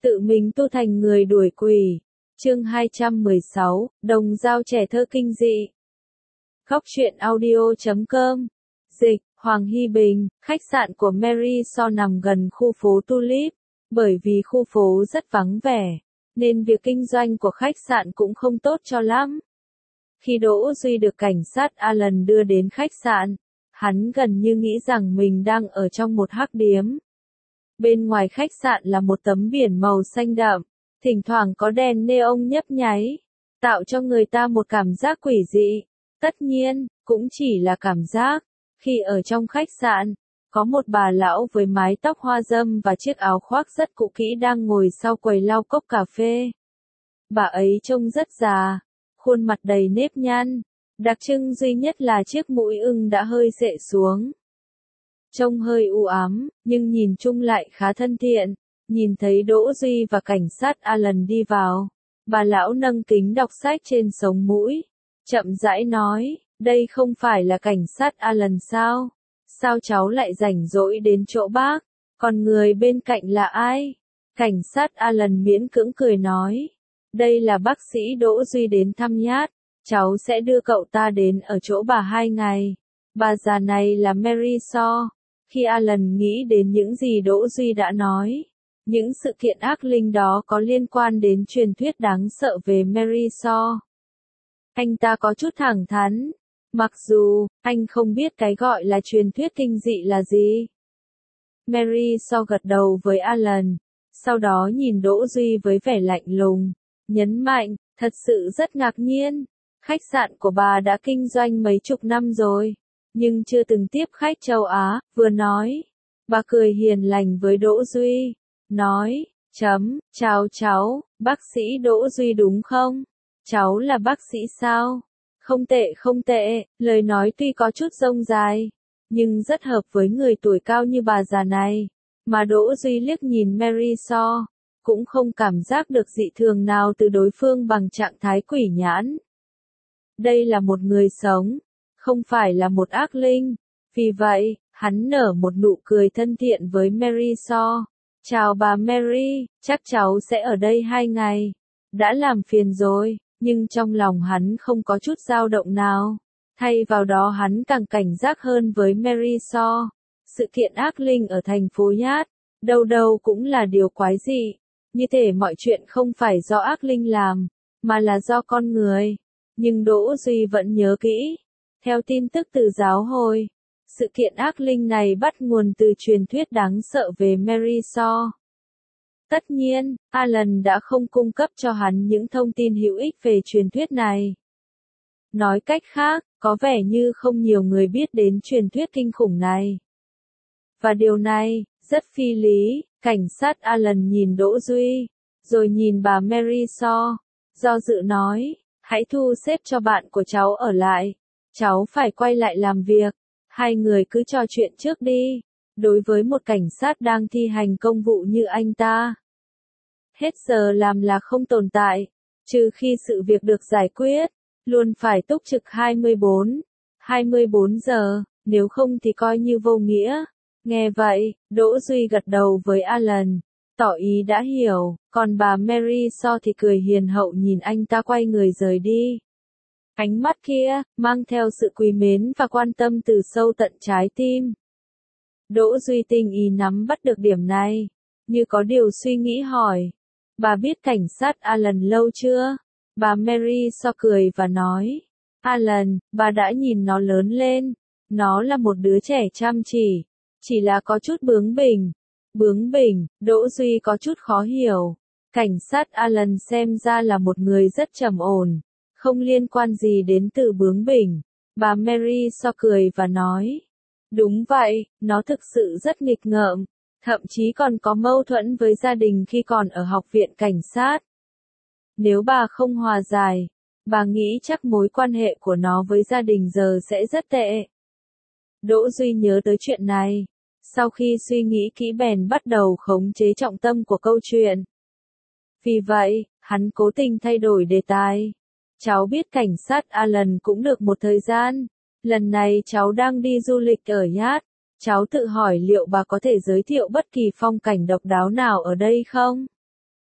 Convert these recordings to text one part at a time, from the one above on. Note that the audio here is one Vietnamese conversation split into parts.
tự mình tu thành người đuổi quỷ. Chương 216, Đồng Dao trẻ thơ kinh dị. Góc truyện audio.com. Dịch, Hoàng Hy Bình, khách sạn của Mary So nằm gần khu phố Tulip. Bởi vì khu phố rất vắng vẻ, nên việc kinh doanh của khách sạn cũng không tốt cho lắm. Khi Đỗ Duy được cảnh sát Alan đưa đến khách sạn, hắn gần như nghĩ rằng mình đang ở trong một hắc điếm. Bên ngoài khách sạn là một tấm biển màu xanh đậm, thỉnh thoảng có đèn neon nhấp nháy, tạo cho người ta một cảm giác quỷ dị. Tất nhiên, cũng chỉ là cảm giác. Khi ở trong khách sạn, có một bà lão với mái tóc hoa râm và chiếc áo khoác rất cũ kỹ đang ngồi sau quầy lau cốc cà phê. Bà ấy trông rất già, khuôn mặt đầy nếp nhăn, đặc trưng duy nhất là chiếc mũi ưng đã hơi xệ xuống. Trông hơi u ám, nhưng nhìn chung lại khá thân thiện. Nhìn thấy Đỗ Duy và cảnh sát Alan đi vào, bà lão nâng kính đọc sách trên sống mũi, chậm rãi nói, đây không phải là cảnh sát Alan sao? Sao cháu lại rảnh rỗi đến chỗ bác? Còn người bên cạnh là ai? Cảnh sát Alan miễn cưỡng cười nói, đây là bác sĩ Đỗ Duy đến thăm nhát, cháu sẽ đưa cậu ta đến ở chỗ bà 2 ngày. Bà già này là Mary So. Khi Alan nghĩ đến những gì Đỗ Duy đã nói, những sự kiện ác linh đó có liên quan đến truyền thuyết đáng sợ về Mary So. Anh ta có chút thẳng thắn, mặc dù anh không biết cái gọi là truyền thuyết kinh dị là gì. Mary So gật đầu với Alan, sau đó nhìn Đỗ Duy với vẻ lạnh lùng, nhấn mạnh, thật sự rất ngạc nhiên, khách sạn của bà đã kinh doanh mấy chục năm rồi, nhưng chưa từng tiếp khách châu Á. Vừa nói, bà cười hiền lành với Đỗ Duy, nói, chào cháu, bác sĩ Đỗ Duy đúng không? Cháu là bác sĩ sao? Không tệ, lời nói tuy có chút rông dài, nhưng rất hợp với người tuổi cao như bà già này. Mà Đỗ Duy liếc nhìn Mary So, cũng không cảm giác được dị thường nào từ đối phương bằng trạng thái quỷ nhãn. Đây là một người sống, không phải là một ác linh. Vì vậy, hắn nở một nụ cười thân thiện với Mary So. Chào bà Mary, chắc cháu sẽ ở đây 2 ngày. Đã làm phiền rồi, nhưng trong lòng hắn không có chút dao động nào. Thay vào đó hắn càng cảnh giác hơn với Mary So. Sự kiện ác linh ở thành phố Nhát, đâu đâu cũng là điều quái dị. Như thể mọi chuyện không phải do ác linh làm, mà là do con người. Nhưng Đỗ Duy vẫn nhớ kỹ. Theo tin tức từ giáo hội, sự kiện ác linh này bắt nguồn từ truyền thuyết đáng sợ về Mary So. Tất nhiên, Alan đã không cung cấp cho hắn những thông tin hữu ích về truyền thuyết này. Nói cách khác, có vẻ như không nhiều người biết đến truyền thuyết kinh khủng này. Và điều này, rất phi lý. Cảnh sát Alan nhìn Đỗ Duy, rồi nhìn bà Mary So, do dự nói, hãy thu xếp cho bạn của cháu ở lại. Cháu phải quay lại làm việc. Hai người cứ trò chuyện trước đi. Đối với một cảnh sát đang thi hành công vụ như anh ta, hết giờ làm là không tồn tại, trừ khi sự việc được giải quyết, luôn phải túc trực 24 giờ, nếu không thì coi như vô nghĩa. Nghe vậy, Đỗ Duy gật đầu với Alan, tỏ ý đã hiểu, còn bà Mary So thì cười hiền hậu nhìn anh ta quay người rời đi. Ánh mắt kia, mang theo sự quý mến và quan tâm từ sâu tận trái tim. Đỗ Duy tinh ý nắm bắt được điểm này, như có điều suy nghĩ hỏi, bà biết cảnh sát Alan lâu chưa? Bà Mary So cười và nói, Alan, bà đã nhìn nó lớn lên, nó là một đứa trẻ chăm chỉ là có chút bướng bỉnh. Bướng bỉnh, Đỗ Duy có chút khó hiểu. Cảnh sát Alan xem ra là một người rất trầm ổn, không liên quan gì đến từ bướng bỉnh. Bà Mary So cười và nói, đúng vậy, nó thực sự rất nghịch ngợm, thậm chí còn có mâu thuẫn với gia đình khi còn ở học viện cảnh sát. Nếu bà không hòa giải, bà nghĩ chắc mối quan hệ của nó với gia đình giờ sẽ rất tệ. Đỗ Duy nhớ tới chuyện này, sau khi suy nghĩ kỹ bèn bắt đầu khống chế trọng tâm của câu chuyện. Vì vậy, hắn cố tình thay đổi đề tài. Cháu biết cảnh sát Alan cũng được một thời gian. Lần này cháu đang đi du lịch ở Nhát. Cháu tự hỏi liệu bà có thể giới thiệu bất kỳ phong cảnh độc đáo nào ở đây không?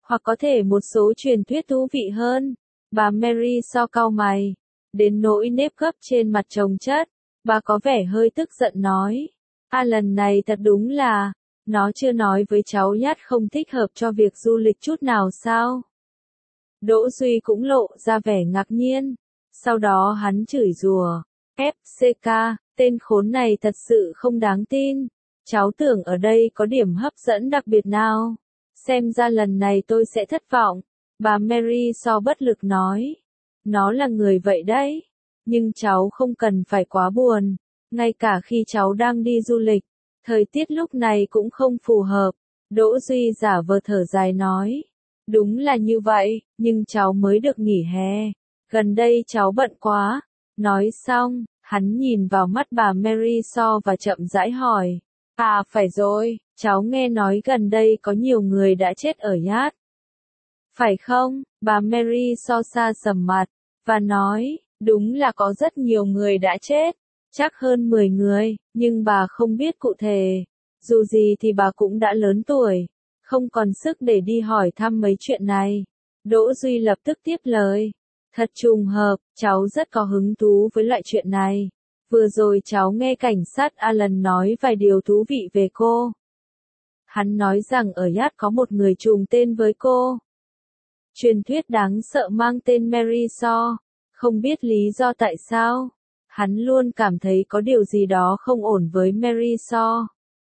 Hoặc có thể một số truyền thuyết thú vị hơn. Bà Mary so cau mày. Đến nỗi nếp gấp trên mặt chồng chất. Bà có vẻ hơi tức giận nói. Lần này thật đúng là, nó chưa nói với cháu nhát không thích hợp cho việc du lịch chút nào sao? Đỗ Duy cũng lộ ra vẻ ngạc nhiên. Sau đó hắn chửi rủa. FCK, tên khốn này thật sự không đáng tin. Cháu tưởng ở đây có điểm hấp dẫn đặc biệt nào. Xem ra lần này tôi sẽ thất vọng. Bà Mary so bất lực nói. Nó là người vậy đấy. Nhưng cháu không cần phải quá buồn. Ngay cả khi cháu đang đi du lịch, thời tiết lúc này cũng không phù hợp. Đỗ Duy giả vờ thở dài nói. Đúng là như vậy, nhưng cháu mới được nghỉ hè. Gần đây cháu bận quá. Nói xong, hắn nhìn vào mắt bà Mary so và chậm rãi hỏi. Phải rồi, cháu nghe nói gần đây có nhiều người đã chết ở yacht. Phải không? Bà Mary so xa sầm mặt, và nói, đúng là có rất nhiều người đã chết. Chắc hơn 10 người, nhưng bà không biết cụ thể. Dù gì thì bà cũng đã lớn tuổi, không còn sức để đi hỏi thăm mấy chuyện này. Đỗ Duy lập tức tiếp lời. Thật trùng hợp, cháu rất có hứng thú với loại chuyện này. Vừa rồi cháu nghe cảnh sát Alan nói vài điều thú vị về cô. Hắn nói rằng ở yacht có một người trùng tên với cô. Truyền thuyết đáng sợ mang tên Mary So. Không biết lý do tại sao. Hắn luôn cảm thấy có điều gì đó không ổn với Mary So.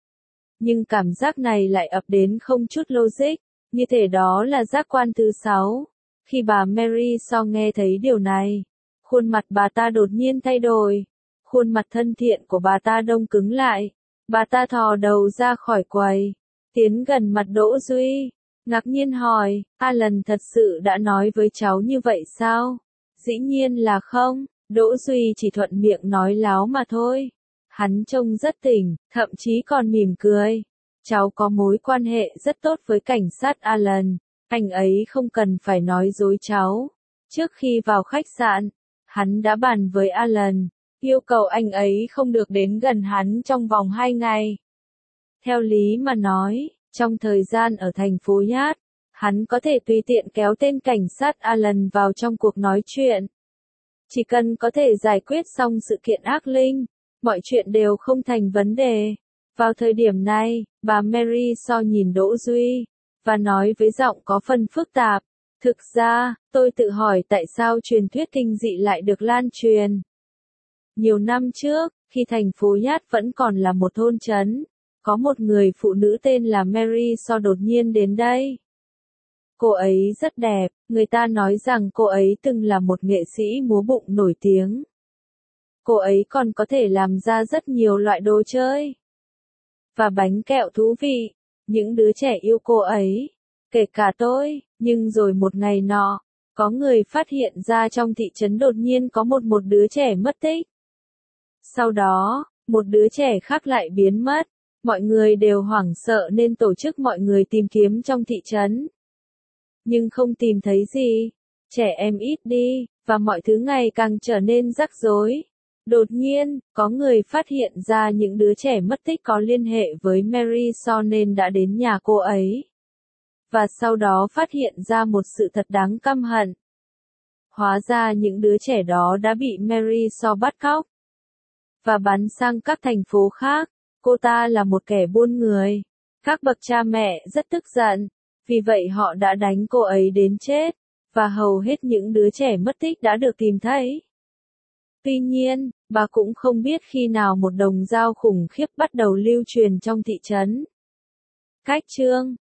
Nhưng cảm giác này lại ập đến không chút logic, như thể đó là giác quan thứ 6. Khi bà Mary So nghe thấy điều này, khuôn mặt bà ta đột nhiên thay đổi. Khuôn mặt thân thiện của bà ta đông cứng lại. Bà ta thò đầu ra khỏi quầy, tiến gần mặt Đỗ Duy, ngạc nhiên hỏi, Alan thật sự đã nói với cháu như vậy sao? Dĩ nhiên là không, Đỗ Duy chỉ thuận miệng nói láo mà thôi. Hắn trông rất tỉnh, thậm chí còn mỉm cười. Cháu có mối quan hệ rất tốt với cảnh sát Alan, anh ấy không cần phải nói dối cháu. Trước khi vào khách sạn, hắn đã bàn với Alan, yêu cầu anh ấy không được đến gần hắn trong vòng 2 ngày. Theo lý mà nói, trong thời gian ở thành phố Yacht, hắn có thể tùy tiện kéo tên cảnh sát Alan vào trong cuộc nói chuyện. Chỉ cần có thể giải quyết xong sự kiện ác linh, mọi chuyện đều không thành vấn đề. Vào thời điểm này, bà Mary So nhìn Đỗ Duy, và nói với giọng có phần phức tạp. Thực ra, tôi tự hỏi tại sao truyền thuyết kinh dị lại được lan truyền. Nhiều năm trước, khi thành phố Yacht vẫn còn là một thôn trấn, có một người phụ nữ tên là Mary So đột nhiên đến đây. Cô ấy rất đẹp, người ta nói rằng cô ấy từng là một nghệ sĩ múa bụng nổi tiếng. Cô ấy còn có thể làm ra rất nhiều loại đồ chơi và bánh kẹo thú vị. Những đứa trẻ yêu cô ấy, kể cả tôi, nhưng rồi một ngày nọ, có người phát hiện ra trong thị trấn đột nhiên có một đứa trẻ mất tích. Sau đó, một đứa trẻ khác lại biến mất. Mọi người đều hoảng sợ nên tổ chức mọi người tìm kiếm trong thị trấn. Nhưng không tìm thấy gì. Trẻ em ít đi, và mọi thứ ngày càng trở nên rắc rối. Đột nhiên, có người phát hiện ra những đứa trẻ mất tích có liên hệ với Mary So nên đã đến nhà cô ấy. Và sau đó phát hiện ra một sự thật đáng căm hận. Hóa ra những đứa trẻ đó đã bị Mary So bắt cóc và bắn sang các thành phố khác. Cô ta là một kẻ buôn người. Các bậc cha mẹ rất tức giận, vì vậy họ đã đánh cô ấy đến chết, và hầu hết những đứa trẻ mất tích đã được tìm thấy. Tuy nhiên, bà cũng không biết khi nào một đồng dao khủng khiếp bắt đầu lưu truyền trong thị trấn. Cách chương